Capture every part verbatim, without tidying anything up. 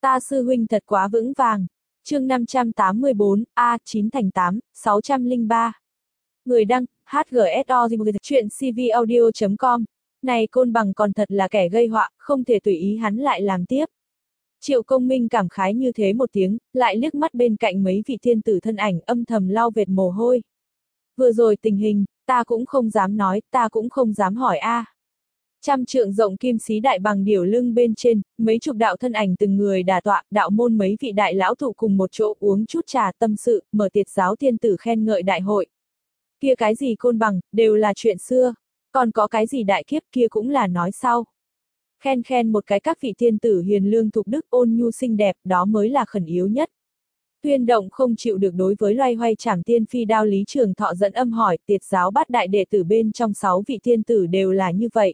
Ta sư huynh thật quá vững vàng. Chương năm trăm tám mươi bốn, A, chín thành tám, sáu trăm lẻ ba. Người đăng, hát giê ét o chuyện cvaudio chấm com. Này Côn Bằng còn thật là kẻ gây họa, không thể tùy ý hắn lại làm tiếp. Triệu Công Minh cảm khái như thế một tiếng, lại liếc mắt bên cạnh mấy vị thiên tử thân ảnh âm thầm lau vệt mồ hôi. Vừa rồi tình hình, ta cũng không dám nói, ta cũng không dám hỏi a. À. Trăm trượng rộng kim xí đại bằng điểu lưng bên trên, mấy chục đạo thân ảnh từng người đà tọa, đạo môn mấy vị đại lão tụ cùng một chỗ uống chút trà tâm sự, mở tiệt giáo thiên tử khen ngợi đại hội. Kia cái gì Côn Bằng, đều là chuyện xưa, còn có cái gì đại kiếp kia cũng là nói sau. Khen khen một cái các vị thiên tử hiền lương thục đức ôn nhu xinh đẹp, đó mới là khẩn yếu nhất. Tuyên Động không chịu được đối với loay hoay trảm tiên phi đao Lý Trường Thọ dẫn âm hỏi, tiệt giáo bát đại đệ tử bên trong sáu vị thiên tử đều là như vậy.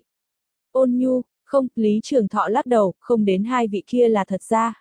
Ôn nhu, không, Lý Trường Thọ lắc đầu, không đến hai vị kia là thật ra.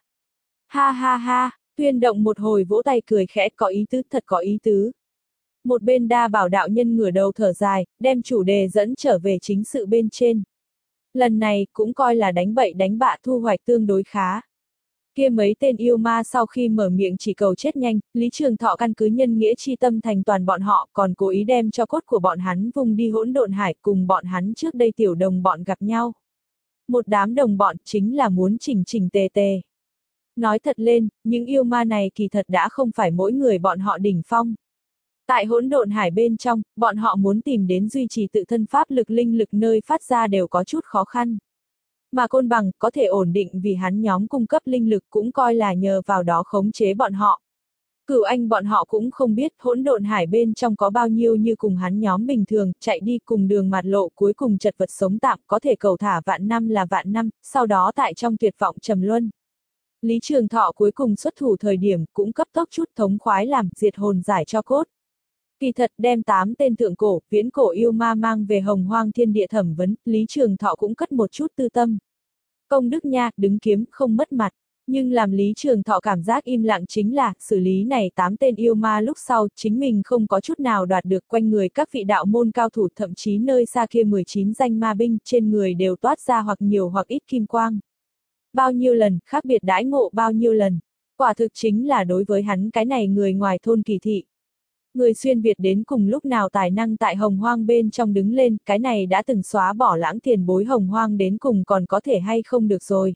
Ha ha ha, Tuyên Động một hồi vỗ tay cười khẽ, có ý tứ, thật có ý tứ. Một bên Đa Bảo đạo nhân ngửa đầu thở dài, đem chủ đề dẫn trở về chính sự bên trên. Lần này, cũng coi là đánh bậy đánh bạ thu hoạch tương đối khá. Kia mấy tên yêu ma sau khi mở miệng chỉ cầu chết nhanh, Lý Trường Thọ căn cứ nhân nghĩa chi tâm thành toàn bọn họ, còn cố ý đem cho cốt của bọn hắn vùng đi hỗn độn hải cùng bọn hắn trước đây tiểu đồng bọn gặp nhau. Một đám đồng bọn chính là muốn chỉnh chỉnh tề tề. Nói thật lên, những yêu ma này kỳ thật đã không phải mỗi người bọn họ đỉnh phong. Tại hỗn độn hải bên trong, bọn họ muốn tìm đến duy trì tự thân pháp lực linh lực nơi phát ra đều có chút khó khăn. Mà Côn Bằng có thể ổn định vì hắn nhóm cung cấp linh lực cũng coi là nhờ vào đó khống chế bọn họ. Cửu Anh bọn họ cũng không biết hỗn độn hải bên trong có bao nhiêu như cùng hắn nhóm bình thường, chạy đi cùng đường mạt lộ cuối cùng chật vật sống tạm có thể cầu thả vạn năm là vạn năm, sau đó tại trong tuyệt vọng trầm luân. Lý Trường Thọ cuối cùng xuất thủ thời điểm cũng cấp tốc chút thống khoái làm diệt hồn giải cho cốt. Kỳ thật đem tám tên thượng cổ, viễn cổ yêu ma mang về hồng hoang thiên địa thẩm vấn, Lý Trường Thọ cũng cất một chút tư tâm. Công đức nha, đứng kiếm, không mất mặt. Nhưng làm Lý Trường Thọ cảm giác im lặng chính là, xử lý này tám tên yêu ma lúc sau, chính mình không có chút nào đoạt được quanh người các vị đạo môn cao thủ, thậm chí nơi xa kia mười chín danh ma binh, trên người đều toát ra hoặc nhiều hoặc ít kim quang. Bao nhiêu lần, khác biệt đãi ngộ bao nhiêu lần. Quả thực chính là đối với hắn cái này người ngoài thôn kỳ thị. Người xuyên Việt đến cùng lúc nào tài năng tại hồng hoang bên trong đứng lên, cái này đã từng xóa bỏ lãng tiền bối hồng hoang đến cùng còn có thể hay không được rồi.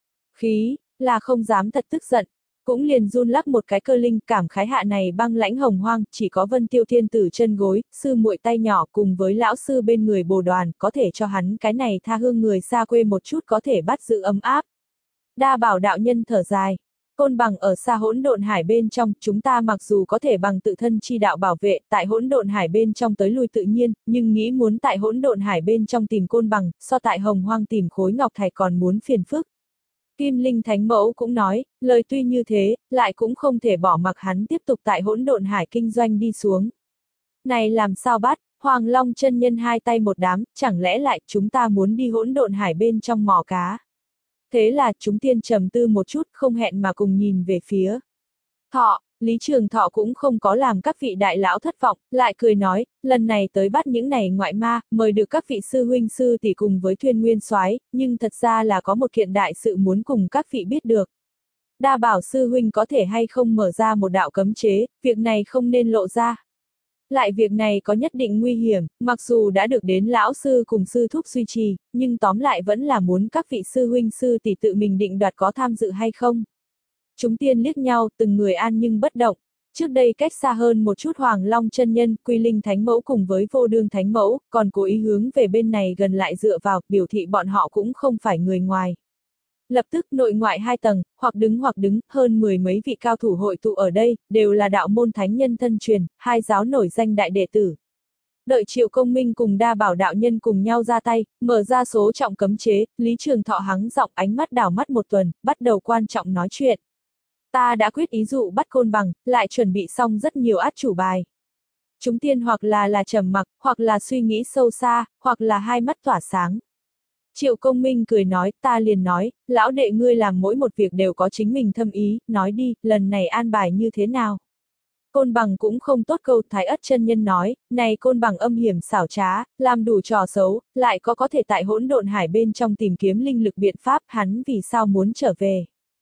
Khí, là không dám thật tức giận, cũng liền run lắc một cái cơ linh, cảm khái hạ này băng lãnh hồng hoang, chỉ có Vân Tiêu Thiên Tử chân gối, sư muội tay nhỏ cùng với lão sư bên người bồ đoàn, có thể cho hắn cái này tha hương người xa quê một chút có thể bắt giữ ấm áp. Đa Bảo đạo nhân thở dài. Côn Bằng ở xa hỗn độn hải bên trong, chúng ta mặc dù có thể bằng tự thân chi đạo bảo vệ, tại hỗn độn hải bên trong tới lui tự nhiên, nhưng nghĩ muốn tại hỗn độn hải bên trong tìm Côn Bằng, so tại hồng hoang tìm khối ngọc thạch còn muốn phiền phức. Kim Linh Thánh Mẫu cũng nói, lời tuy như thế, lại cũng không thể bỏ mặc hắn tiếp tục tại hỗn độn hải kinh doanh đi xuống. Này làm sao bắt, Hoàng Long chân nhân hai tay một đám, chẳng lẽ lại chúng ta muốn đi hỗn độn hải bên trong mò cá. Thế là chúng tiên trầm tư một chút, không hẹn mà cùng nhìn về phía Thọ. Lý Trường Thọ cũng không có làm các vị đại lão thất vọng, lại cười nói, lần này tới bắt những này ngoại ma, mời được các vị sư huynh sư tỷ cùng với Thuyên Nguyên Soái, nhưng thật ra là có một kiện đại sự muốn cùng các vị biết được. Đa Bảo sư huynh có thể hay không mở ra một đạo cấm chế, việc này không nên lộ ra. Lại việc này có nhất định nguy hiểm, mặc dù đã được đến lão sư cùng sư thúc duy trì, nhưng tóm lại vẫn là muốn các vị sư huynh sư tỷ tự mình định đoạt có tham dự hay không. Chúng tiên liếc nhau, từng người an nhưng bất động. Trước đây cách xa hơn một chút Hoàng Long chân nhân, Quy Linh Thánh Mẫu cùng với Vô Đương Thánh Mẫu, còn cố ý hướng về bên này gần lại dựa vào, biểu thị bọn họ cũng không phải người ngoài. Lập tức nội ngoại hai tầng, hoặc đứng hoặc đứng, hơn mười mấy vị cao thủ hội tụ ở đây, đều là đạo môn thánh nhân thân truyền, hai giáo nổi danh đại đệ tử. Đợi Triệu Công Minh cùng Đa Bảo đạo nhân cùng nhau ra tay, mở ra số trọng cấm chế, Lý Trường Thọ hắng giọng ánh mắt đảo mắt một tuần, bắt đầu quan trọng nói chuyện. Ta đã quyết ý dụ bắt Côn Bằng, lại chuẩn bị xong rất nhiều át chủ bài. Chúng tiên hoặc là là trầm mặc, hoặc là suy nghĩ sâu xa, hoặc là hai mắt tỏa sáng. Triệu Công Minh cười nói, ta liền nói, lão đệ ngươi làm mỗi một việc đều có chính mình thâm ý, nói đi, lần này an bài như thế nào. Côn Bằng cũng không tốt câu, Thái Ất chân nhân nói, này Côn Bằng âm hiểm xảo trá, làm đủ trò xấu, lại có có thể tại hỗn độn hải bên trong tìm kiếm linh lực biện pháp, hắn vì sao muốn trở về.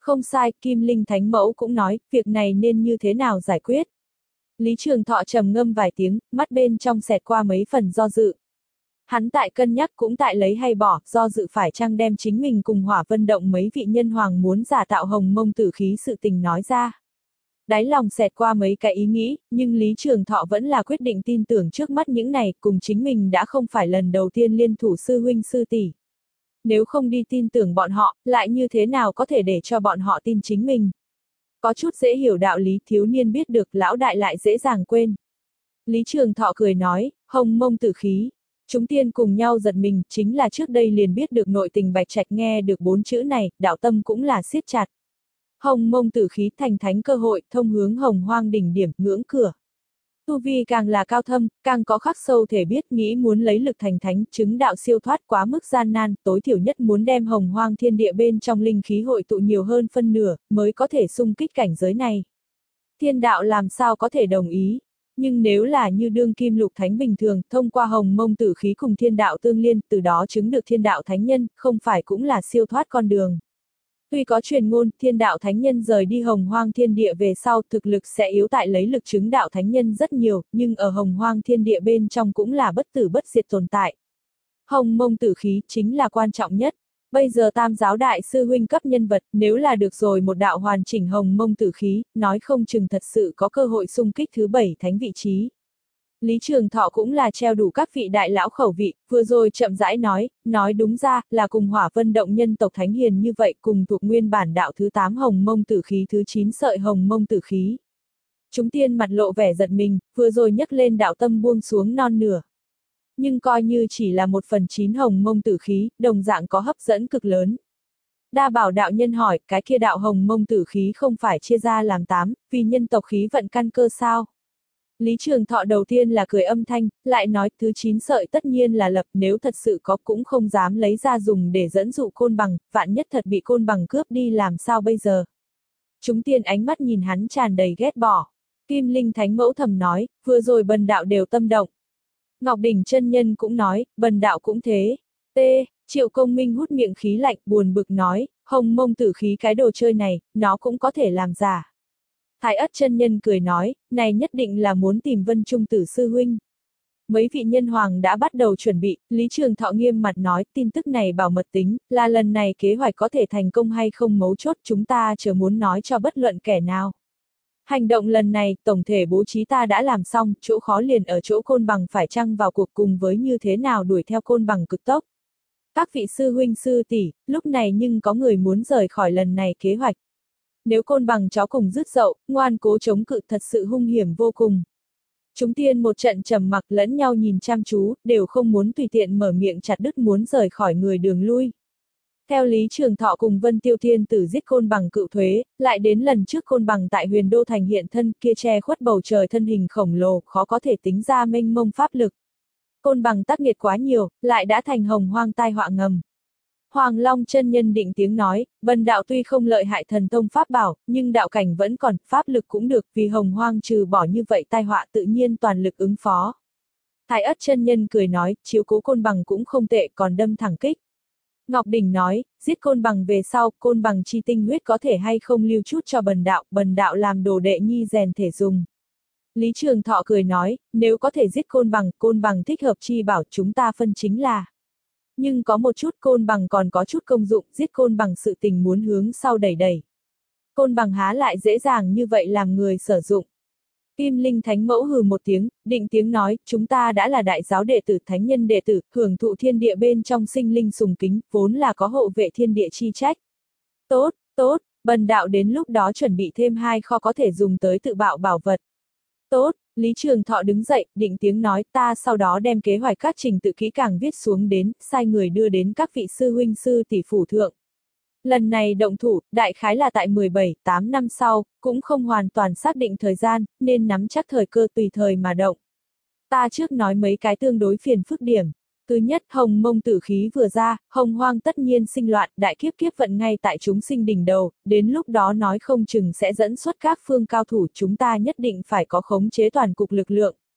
Không sai, Kim Linh Thánh Mẫu cũng nói, việc này nên như thế nào giải quyết. Lý Trường Thọ trầm ngâm vài tiếng, mắt bên trong xẹt qua mấy phần do dự. Hắn tại cân nhắc cũng tại lấy hay bỏ, do dự phải chăng đem chính mình cùng Hỏa Vân Động mấy vị nhân hoàng muốn giả tạo hồng mông tử khí sự tình nói ra. Đáy lòng xẹt qua mấy cái ý nghĩ, nhưng Lý Trường Thọ vẫn là quyết định tin tưởng trước mắt những này, cùng chính mình đã không phải lần đầu tiên liên thủ sư huynh sư tỷ. Nếu không đi tin tưởng bọn họ, lại như thế nào có thể để cho bọn họ tin chính mình. Có chút dễ hiểu đạo lý thiếu niên biết được, lão đại lại dễ dàng quên. Lý Trường Thọ cười nói, hồng mông tử khí. Chúng tiên cùng nhau giật mình, chính là trước đây liền biết được nội tình Bạch Trạch nghe được bốn chữ này, đạo tâm cũng là siết chặt. Hồng mông tử khí thành thánh cơ hội, thông hướng hồng hoang đỉnh điểm, ngưỡng cửa. Tu vi càng là cao thâm, càng có khắc sâu thể biết nghĩ muốn lấy lực thành thánh, chứng đạo siêu thoát quá mức gian nan, tối thiểu nhất muốn đem hồng hoang thiên địa bên trong linh khí hội tụ nhiều hơn phân nửa, mới có thể xung kích cảnh giới này. Thiên đạo làm sao có thể đồng ý? Nhưng nếu là như đương kim lục thánh bình thường, thông qua hồng mông tử khí cùng thiên đạo tương liên, từ đó chứng được thiên đạo thánh nhân, không phải cũng là siêu thoát con đường. Tuy có truyền ngôn, thiên đạo thánh nhân rời đi hồng hoang thiên địa về sau, thực lực sẽ yếu tại lấy lực chứng đạo thánh nhân rất nhiều, nhưng ở hồng hoang thiên địa bên trong cũng là bất tử bất diệt tồn tại. Hồng mông tử khí chính là quan trọng nhất. Bây giờ tam giáo đại sư huynh cấp nhân vật, nếu là được rồi một đạo hoàn chỉnh hồng mông tử khí, nói không chừng thật sự có cơ hội xung kích thứ bảy thánh vị trí. Lý Trường Thọ cũng là treo đủ các vị đại lão khẩu vị, vừa rồi chậm rãi nói, nói đúng ra, là cùng Hỏa Vân Động nhân tộc thánh hiền như vậy, cùng thuộc nguyên bản đạo thứ tám hồng mông tử khí thứ chín sợi hồng mông tử khí. Chúng tiên mặt lộ vẻ giật mình, vừa rồi nhấc lên đạo tâm buông xuống non nửa. Nhưng coi như chỉ là một phần chín hồng mông tử khí, đồng dạng có hấp dẫn cực lớn. Đa Bảo đạo nhân hỏi, cái kia đạo hồng mông tử khí không phải chia ra làm tám, vì nhân tộc khí vận căn cơ sao? Lý Trường Thọ đầu tiên là cười âm thanh, lại nói thứ chín sợi tất nhiên là lập, nếu thật sự có cũng không dám lấy ra dùng để dẫn dụ côn bằng, vạn nhất thật bị côn bằng cướp đi làm sao bây giờ. Chúng tiên ánh mắt nhìn hắn tràn đầy ghét bỏ. Kim Linh Thánh Mẫu thầm nói, vừa rồi bần đạo đều tâm động. Ngọc Đỉnh chân nhân cũng nói, bần đạo cũng thế. T. Triệu Công Minh hút miệng khí lạnh, buồn bực nói, hồng mông tử khí cái đồ chơi này, nó cũng có thể làm giả. Thái Ất chân nhân cười nói, này nhất định là muốn tìm Vân Trung Tử sư huynh. Mấy vị nhân hoàng đã bắt đầu chuẩn bị, Lý Trường Thọ nghiêm mặt nói, tin tức này bảo mật tính, là lần này kế hoạch có thể thành công hay không mấu chốt, chúng ta chờ muốn nói cho bất luận kẻ nào. Hành động lần này, tổng thể bố trí ta đã làm xong, chỗ khó liền ở chỗ côn bằng phải chăng vào cuộc cùng với như thế nào đuổi theo côn bằng cực tốc. Các vị sư huynh sư tỷ, lúc này nhưng có người muốn rời khỏi lần này kế hoạch. Nếu côn bằng chó cùng dứt dậu, ngoan cố chống cự thật sự hung hiểm vô cùng. Chúng tiên một trận trầm mặc lẫn nhau nhìn chăm chú, đều không muốn tùy tiện mở miệng chặt đứt muốn rời khỏi người đường lui. Theo Lý Trường Thọ cùng Vân Tiêu Thiên Tử giết côn bằng cựu thuế, lại đến lần trước côn bằng tại Huyền Đô Thành hiện thân kia che khuất bầu trời thân hình khổng lồ, khó có thể tính ra mênh mông pháp lực. Côn bằng tác nghiệt quá nhiều, lại đã thành hồng hoang tai họa ngầm. Hoàng Long chân nhân định tiếng nói, bần đạo tuy không lợi hại thần thông pháp bảo, nhưng đạo cảnh vẫn còn, pháp lực cũng được, vì hồng hoang trừ bỏ như vậy tai họa tự nhiên toàn lực ứng phó. Thái Ất chân nhân cười nói, chiếu cố côn bằng cũng không tệ, còn đâm thẳng kích. Ngọc Đỉnh nói, giết côn bằng về sau, côn bằng chi tinh huyết có thể hay không lưu chút cho bần đạo, bần đạo làm đồ đệ nhi rèn thể dùng. Lý Trường Thọ cười nói, nếu có thể giết côn bằng, côn bằng thích hợp chi bảo chúng ta phân chính là. Nhưng có một chút côn bằng còn có chút công dụng, giết côn bằng sự tình muốn hướng sau đẩy đẩy. Côn bằng há lại dễ dàng như vậy làm người sử dụng. Kim Linh Thánh Mẫu hừ một tiếng, định tiếng nói, chúng ta đã là đại giáo đệ tử thánh nhân đệ tử, hưởng thụ thiên địa bên trong sinh linh sùng kính, vốn là có hộ vệ thiên địa chi trách. Tốt, tốt, bần đạo đến lúc đó chuẩn bị thêm hai kho có thể dùng tới tự bạo bảo vật. Tốt, Lý Trường Thọ đứng dậy, định tiếng nói, ta sau đó đem kế hoạch các trình tự kỹ càng viết xuống đến, sai người đưa đến các vị sư huynh sư tỷ phủ thượng. Lần này động thủ, đại khái là tại mười bảy, tám năm sau, cũng không hoàn toàn xác định thời gian, nên nắm chắc thời cơ tùy thời mà động. Ta trước nói mấy cái tương đối phiền phức điểm. Thứ nhất, hồng mông tử khí vừa ra, hồng hoang tất nhiên sinh loạn, đại kiếp kiếp vận ngay tại chúng sinh đỉnh đầu, đến lúc đó nói không chừng sẽ dẫn xuất các phương cao thủ chúng ta nhất định phải có khống chế toàn cục lực lượng.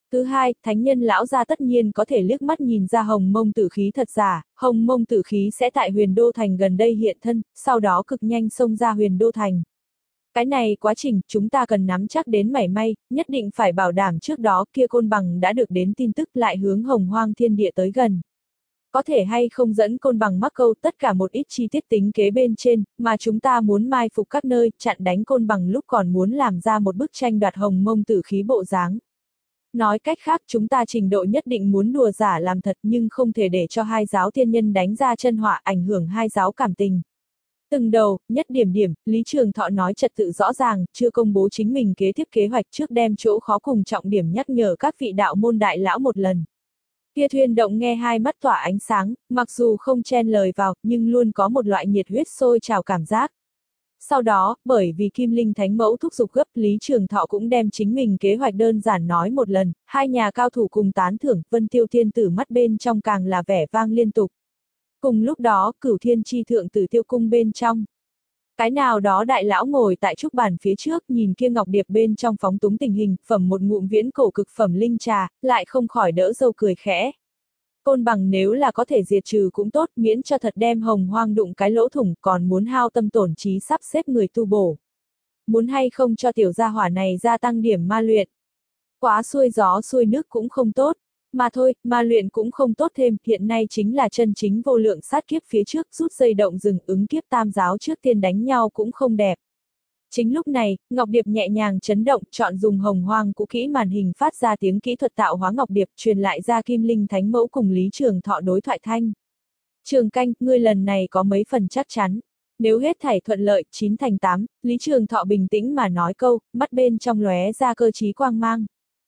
Thứ hai, thánh nhân lão gia tất nhiên có thể liếc mắt nhìn ra hồng mông tử khí thật giả, hồng mông tử khí sẽ tại huyền đô thành gần đây hiện thân, sau đó cực nhanh xông ra huyền đô thành. Cái này quá trình, chúng ta cần nắm chắc đến mảy may, nhất định phải bảo đảm trước đó kia côn bằng đã được đến tin tức lại hướng hồng hoang thiên địa tới gần. Có thể hay không dẫn côn bằng mắc câu tất cả một ít chi tiết tính kế bên trên, mà chúng ta muốn mai phục các nơi, chặn đánh côn bằng lúc còn muốn làm ra một bức tranh đoạt hồng mông tử khí bộ dáng. Nói cách khác chúng ta trình độ nhất định muốn đùa giả làm thật nhưng không thể để cho hai giáo tiên nhân đánh ra chân họa ảnh hưởng hai giáo cảm tình. Từng đầu, nhất điểm điểm, Lý Trường Thọ nói trật tự rõ ràng, chưa công bố chính mình kế tiếp kế hoạch trước đem chỗ khó cùng trọng điểm nhắc nhở các vị đạo môn đại lão một lần. Kia Thuyên Động nghe hai mắt tỏa ánh sáng, mặc dù không chen lời vào, nhưng luôn có một loại nhiệt huyết sôi trào cảm giác. Sau đó, bởi vì Kim Linh Thánh Mẫu thúc giục gấp, Lý Trường Thọ cũng đem chính mình kế hoạch đơn giản nói một lần, hai nhà cao thủ cùng tán thưởng, Vân Tiêu Thiên Tử mắt bên trong càng là vẻ vang liên tục. Cùng lúc đó, Cửu Thiên Chi Thượng Tử Tiêu Cung bên trong. Cái nào đó đại lão ngồi tại trúc bàn phía trước nhìn kia ngọc điệp bên trong phóng túng tình hình, phẩm một ngụm viễn cổ cực phẩm linh trà, lại không khỏi đỡ dâu cười khẽ. Côn bằng nếu là có thể diệt trừ cũng tốt, miễn cho thật đem hồng hoang đụng cái lỗ thủng, còn muốn hao tâm tổn trí sắp xếp người tu bổ. Muốn hay không cho tiểu gia hỏa này gia tăng điểm ma luyện. Quá xuôi gió xuôi nước cũng không tốt. Mà thôi, ma luyện cũng không tốt thêm, hiện nay chính là chân chính vô lượng sát kiếp phía trước, rút dây động rừng ứng kiếp tam giáo trước tiên đánh nhau cũng không đẹp. Chính lúc này, Ngọc Điệp nhẹ nhàng chấn động, chọn dùng hồng hoang cũ kỹ màn hình phát ra tiếng kỹ thuật tạo hóa Ngọc Điệp, truyền lại ra Kim Linh Thánh Mẫu cùng Lý Trường Thọ đối thoại thanh. Trường Canh, ngươi lần này có mấy phần chắc chắn. Nếu hết thảy thuận lợi, chín thành tám, Lý Trường Thọ bình tĩnh mà nói câu, mắt bên trong lóe ra cơ trí quang mang.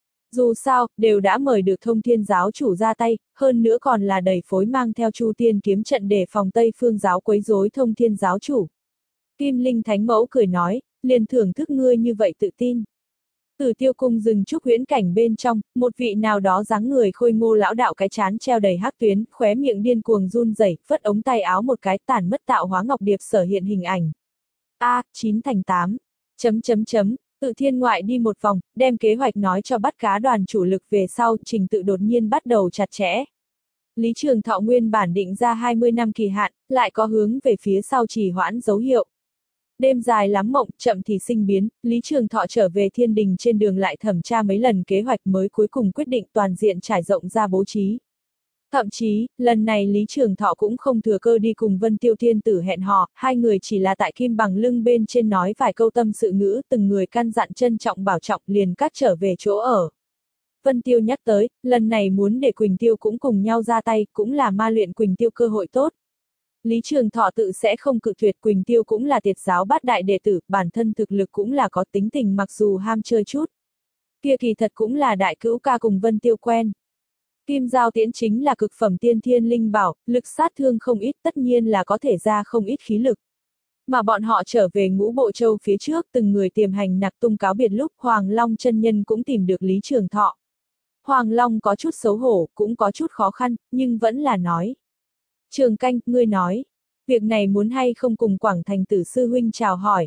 Dù sao, đều đã mời được Thông Thiên giáo chủ ra tay, hơn nữa còn là đẩy phối mang theo Chu Tiên kiếm trận để phòng Tây Phương giáo quấy rối Thông Thiên giáo chủ. Kim Linh Thánh Mẫu cười nói, liền thưởng thức ngươi như vậy tự tin. Từ Tiêu Cung rừng trúc huyễn cảnh bên trong, một vị nào đó dáng người khôi ngô lão đạo cái chán treo đầy hắc tuyến, khóe miệng điên cuồng run rẩy, phất ống tay áo một cái tản mất tạo hóa ngọc điệp sở hiện hình ảnh. A, chín thành tám. Chấm chấm chấm. Tự Thiên ngoại đi một vòng, đem kế hoạch nói cho bắt cá đoàn chủ lực về sau, trình tự đột nhiên bắt đầu chặt chẽ. Lý Trường Thọ nguyên bản định ra hai mươi năm kỳ hạn, lại có hướng về phía sau trì hoãn dấu hiệu. Đêm dài lắm mộng, chậm thì sinh biến, Lý Trường Thọ trở về thiên đình trên đường lại thẩm tra mấy lần kế hoạch mới cuối cùng quyết định toàn diện trải rộng ra bố trí. Thậm chí, lần này Lý Trường Thọ cũng không thừa cơ đi cùng Vân Tiêu Thiên Tử hẹn hò, hai người chỉ là tại kim bằng lưng bên trên nói vài câu tâm sự ngữ, từng người căn dặn trân trọng bảo trọng liền cắt trở về chỗ ở. Vân Tiêu nhắc tới, lần này muốn để Quỳnh Tiêu cũng cùng nhau ra tay, cũng là ma luyện Quỳnh Tiêu cơ hội tốt. Lý Trường Thọ tự sẽ không cự tuyệt, Quỳnh Tiêu cũng là tiệt giáo bát đại đệ tử, bản thân thực lực cũng là có tính tình mặc dù ham chơi chút. Kia kỳ thật cũng là đại cữu ca cùng Vân Tiêu quen. Kim Giao Tiễn chính là cực phẩm tiên thiên linh bảo, lực sát thương không ít, tất nhiên là có thể ra không ít khí lực. Mà bọn họ trở về Ngũ Bộ Châu phía trước, từng người tiềm hành nặc tung cáo biệt lúc Hoàng Long chân nhân cũng tìm được Lý Trường Thọ. Hoàng Long có chút xấu hổ, cũng có chút khó khăn, nhưng vẫn là nói. Trường Canh, ngươi nói, việc này muốn hay không cùng Quảng Thành Tử sư huynh chào hỏi.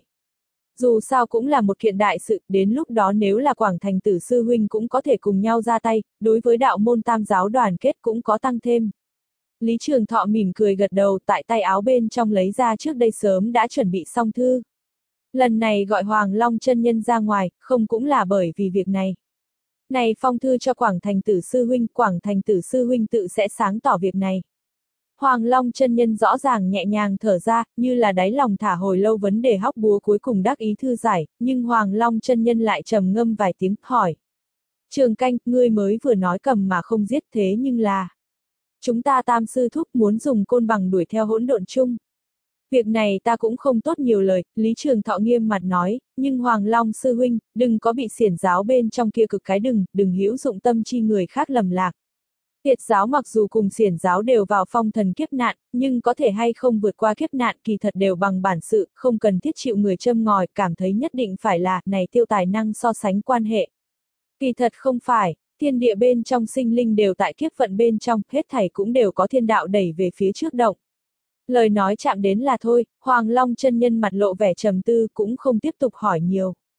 Dù sao cũng là một kiện đại sự, đến lúc đó nếu là Quảng Thành Tử sư huynh cũng có thể cùng nhau ra tay, đối với đạo môn tam giáo đoàn kết cũng có tăng thêm. Lý Trường Thọ mỉm cười gật đầu, tại tay áo bên trong lấy ra trước đây sớm đã chuẩn bị xong thư. Lần này gọi Hoàng Long chân nhân ra ngoài, không cũng là bởi vì việc này. Này phong thư cho Quảng Thành Tử sư huynh, Quảng Thành Tử sư huynh tự sẽ sáng tỏ việc này. Hoàng Long chân nhân rõ ràng nhẹ nhàng thở ra, như là đáy lòng thả hồi lâu vấn đề hóc búa cuối cùng đắc ý thư giải, nhưng Hoàng Long chân nhân lại trầm ngâm vài tiếng, hỏi. Trường Canh, ngươi mới vừa nói cầm mà không giết thế nhưng là. Chúng ta tam sư thúc muốn dùng côn bằng đuổi theo hỗn độn chung. Việc này ta cũng không tốt nhiều lời, Lý Trường Thọ nghiêm mặt nói, nhưng Hoàng Long sư huynh, đừng có bị xiển giáo bên trong kia cực cái đừng, đừng hữu dụng tâm chi người khác lầm lạc. Tiệt giáo mặc dù cùng xiển giáo đều vào phong thần kiếp nạn, nhưng có thể hay không vượt qua kiếp nạn kỳ thật đều bằng bản sự, không cần thiết chịu người châm ngòi, cảm thấy nhất định phải là, này tiêu tài năng so sánh quan hệ. Kỳ thật không phải, thiên địa bên trong sinh linh đều tại kiếp vận bên trong, hết thảy cũng đều có thiên đạo đẩy về phía trước động. Lời nói chạm đến là thôi, Hoàng Long chân nhân mặt lộ vẻ trầm tư cũng không tiếp tục hỏi nhiều.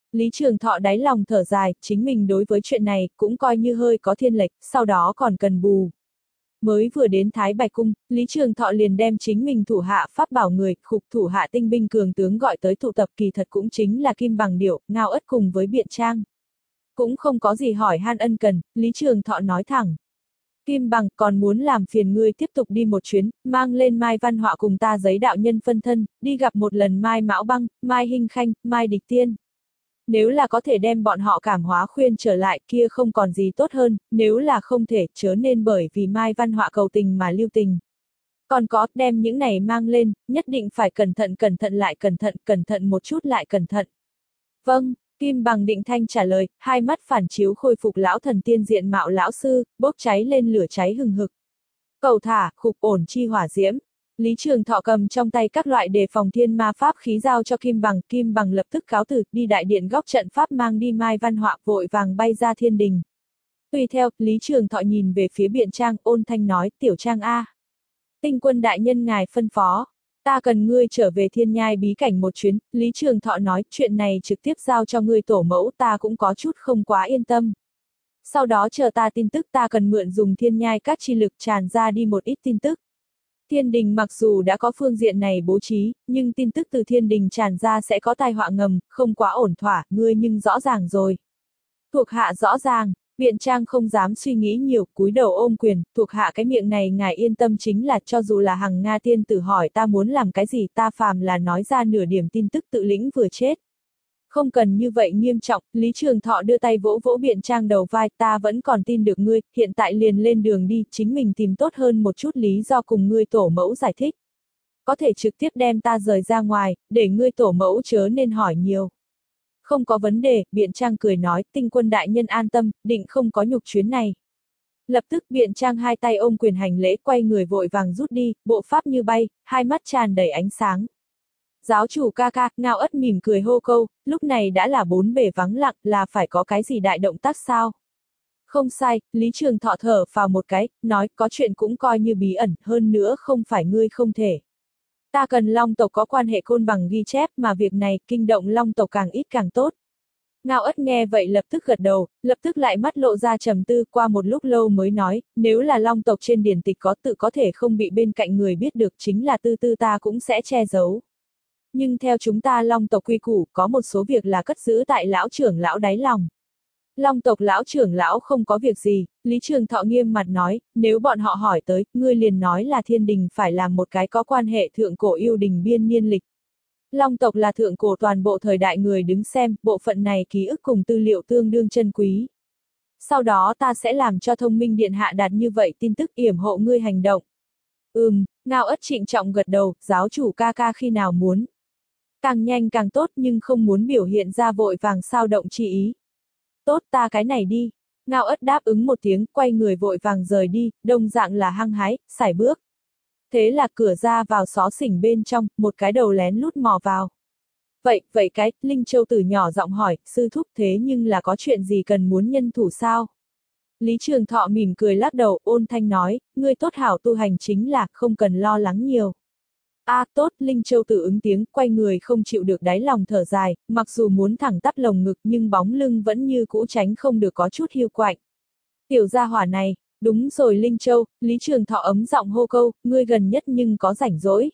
Lý Trường Thọ đáy lòng thở dài, chính mình đối với chuyện này cũng coi như hơi có thiên lệch, sau đó còn cần bù. Mới vừa đến Thái Bạch Cung, Lý Trường Thọ liền đem chính mình thủ hạ pháp bảo người, khục thủ hạ tinh binh cường tướng gọi tới tụ tập, kỳ thật cũng chính là Kim Bằng Điểu, Ngao Ất cùng với Biện Trang. Cũng không có gì hỏi han ân cần, Lý Trường Thọ nói thẳng. Kim Bằng còn muốn làm phiền ngươi tiếp tục đi một chuyến, mang lên Mai Văn Họa cùng ta giấy đạo nhân phân thân, đi gặp một lần Mai Mão Băng, Mai Hinh Khanh, Mai Địch Tiên. Nếu là có thể đem bọn họ cảm hóa khuyên trở lại kia không còn gì tốt hơn, nếu là không thể chớ nên bởi vì Mai Văn Họa cầu tình mà lưu tình. Còn có, đem những này mang lên, nhất định phải cẩn thận cẩn thận lại cẩn thận, cẩn thận một chút lại cẩn thận. Vâng, Kim Bằng định thanh trả lời, hai mắt phản chiếu khôi phục lão thần tiên diện mạo lão sư, bốc cháy lên lửa cháy hừng hực. Cầu thả, khục ổn chi hỏa diễm. Lý Trường Thọ cầm trong tay các loại đề phòng thiên ma pháp khí giao cho Kim Bằng, Kim Bằng lập tức cáo từ, đi đại điện góc trận pháp mang đi Mai Văn Họa, vội vàng bay ra thiên đình. Tùy theo, Lý Trường Thọ nhìn về phía Biện Trang, ôn thanh nói, tiểu Trang A. Tinh quân đại nhân ngài phân phó, ta cần ngươi trở về thiên nhai bí cảnh một chuyến, Lý Trường Thọ nói, chuyện này trực tiếp giao cho ngươi tổ mẫu ta cũng có chút không quá yên tâm. Sau đó chờ ta tin tức ta cần mượn dùng thiên nhai các chi lực tràn ra đi một ít tin tức. Thiên đình mặc dù đã có phương diện này bố trí, nhưng tin tức từ thiên đình tràn ra sẽ có tai họa ngầm, không quá ổn thỏa, ngươi nhưng rõ ràng rồi. Thuộc hạ rõ ràng, Biện Trang không dám suy nghĩ nhiều, cúi đầu ôm quyền, thuộc hạ cái miệng này ngài yên tâm chính là cho dù là Hằng Nga tiên tử hỏi ta muốn làm cái gì ta phàm là nói ra nửa điểm tin tức tự lĩnh vừa chết. Không cần như vậy nghiêm trọng, Lý Trường Thọ đưa tay vỗ vỗ Biện Trang đầu vai, ta vẫn còn tin được ngươi, hiện tại liền lên đường đi, chính mình tìm tốt hơn một chút lý do cùng ngươi tổ mẫu giải thích. Có thể trực tiếp đem ta rời ra ngoài, để ngươi tổ mẫu chớ nên hỏi nhiều. Không có vấn đề, Biện Trang cười nói, tinh quân đại nhân an tâm, định không có nhục chuyến này. Lập tức Biện Trang hai tay ôm quyền hành lễ quay người vội vàng rút đi, bộ pháp như bay, hai mắt tràn đầy ánh sáng. Giáo chủ ca ca, Ngao Ất mỉm cười hô câu, lúc này đã là bốn bề vắng lặng, là phải có cái gì đại động tác sao? Không sai, Lý Trường Thọ thở vào một cái, nói có chuyện cũng coi như bí ẩn, hơn nữa không phải ngươi không thể. Ta cần Long tộc có quan hệ côn bằng ghi chép mà việc này kinh động Long tộc càng ít càng tốt. Ngao Ất nghe vậy lập tức gật đầu, lập tức lại mắt lộ ra trầm tư qua một lúc lâu mới nói, nếu là Long tộc trên điển tịch có tự có thể không bị bên cạnh người biết được chính là tư tư ta cũng sẽ che giấu. Nhưng theo chúng ta Long tộc quy củ có một số việc là cất giữ tại lão trưởng lão đáy lòng. Long tộc lão trưởng lão không có việc gì, Lý Trường Thọ nghiêm mặt nói, nếu bọn họ hỏi tới, ngươi liền nói là thiên đình phải làm một cái có quan hệ thượng cổ yêu đình biên niên lịch. Long tộc là thượng cổ toàn bộ thời đại người đứng xem, bộ phận này ký ức cùng tư liệu tương đương chân quý. Sau đó ta sẽ làm cho thông minh điện hạ đạt như vậy tin tức yểm hộ ngươi hành động. Ừm, Ngao Ất trịnh trọng gật đầu, giáo chủ ca ca khi nào muốn. Càng nhanh càng tốt nhưng không muốn biểu hiện ra vội vàng sao động chi ý. Tốt ta cái này đi. Ngao Ất đáp ứng một tiếng, quay người vội vàng rời đi, đồng dạng là hăng hái, sải bước. Thế là cửa ra vào xó xỉnh bên trong, một cái đầu lén lút mò vào. Vậy, vậy cái, Linh Châu Tử nhỏ giọng hỏi, sư thúc thế nhưng là có chuyện gì cần muốn nhân thủ sao? Lý Trường Thọ mỉm cười lắc đầu, ôn thanh nói, ngươi tốt hảo tu hành chính là, không cần lo lắng nhiều. A à, tốt, Linh Châu Tử ứng tiếng, quay người không chịu được đáy lòng thở dài, mặc dù muốn thẳng tắp lồng ngực nhưng bóng lưng vẫn như cũ tránh không được có chút hiu quạnh. Tiểu gia hỏa này, đúng rồi Linh Châu, Lý Trường Thọ ấm giọng hô câu, ngươi gần nhất nhưng có rảnh rỗi.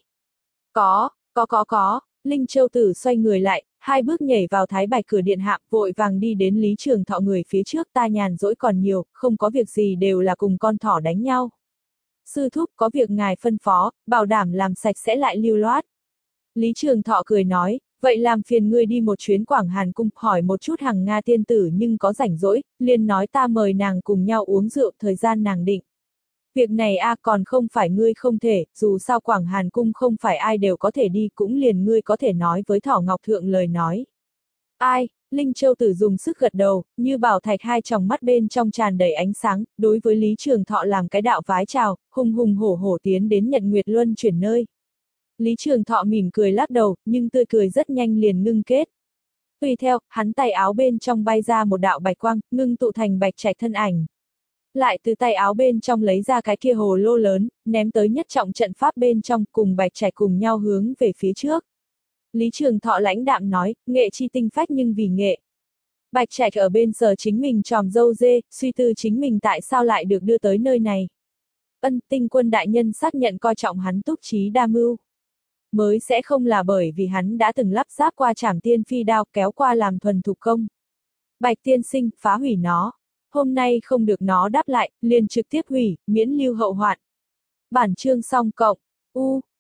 Có, có có có, Linh Châu Tử xoay người lại, hai bước nhảy vào Thái Bạch cửa điện hạ, vội vàng đi đến Lý Trường Thọ người phía trước, ta nhàn rỗi còn nhiều, không có việc gì đều là cùng con thỏ đánh nhau. Sư thúc có việc ngài phân phó, bảo đảm làm sạch sẽ lại lưu loát. Lý Trường Thọ cười nói, vậy làm phiền ngươi đi một chuyến Quảng Hàn Cung, hỏi một chút Hằng Nga tiên tử nhưng có rảnh rỗi, liền nói ta mời nàng cùng nhau uống rượu, thời gian nàng định. Việc này a à, còn không phải ngươi không thể, dù sao Quảng Hàn Cung không phải ai đều có thể đi, cũng liền ngươi có thể nói với Thỏ Ngọc Thượng lời nói. Ai? Linh Châu Tử dùng sức gật đầu, như bảo thạch hai tròng mắt bên trong tràn đầy ánh sáng, đối với Lý Trường Thọ làm cái đạo vái chào, hùng hùng hổ hổ tiến đến Nhật Nguyệt Luân chuyển nơi. Lý Trường Thọ mỉm cười lắc đầu, nhưng tươi cười rất nhanh liền ngưng kết. Tùy theo, hắn tay áo bên trong bay ra một đạo bạch quang, ngưng tụ thành bạch trạch thân ảnh. Lại từ tay áo bên trong lấy ra cái kia hồ lô lớn, ném tới nhất trọng trận pháp bên trong, cùng bạch trạch cùng nhau hướng về phía trước. Lý Trường Thọ lãnh đạm nói, nghệ chi tinh phách nhưng vì nghệ, Bạch Trạch ở bên sờ chính mình tròm râu dê, suy tư chính mình tại sao lại được đưa tới nơi này. Ân, Tinh Quân đại nhân xác nhận coi trọng hắn túc trí đa mưu. Mới sẽ không là bởi vì hắn đã từng lắp ráp qua Trảm Tiên Phi đao kéo qua làm thuần thủ công. Bạch tiên sinh, phá hủy nó. Hôm nay không được nó đáp lại, liền trực tiếp hủy, miễn lưu hậu hoạn. Bản chương xong cộng. U,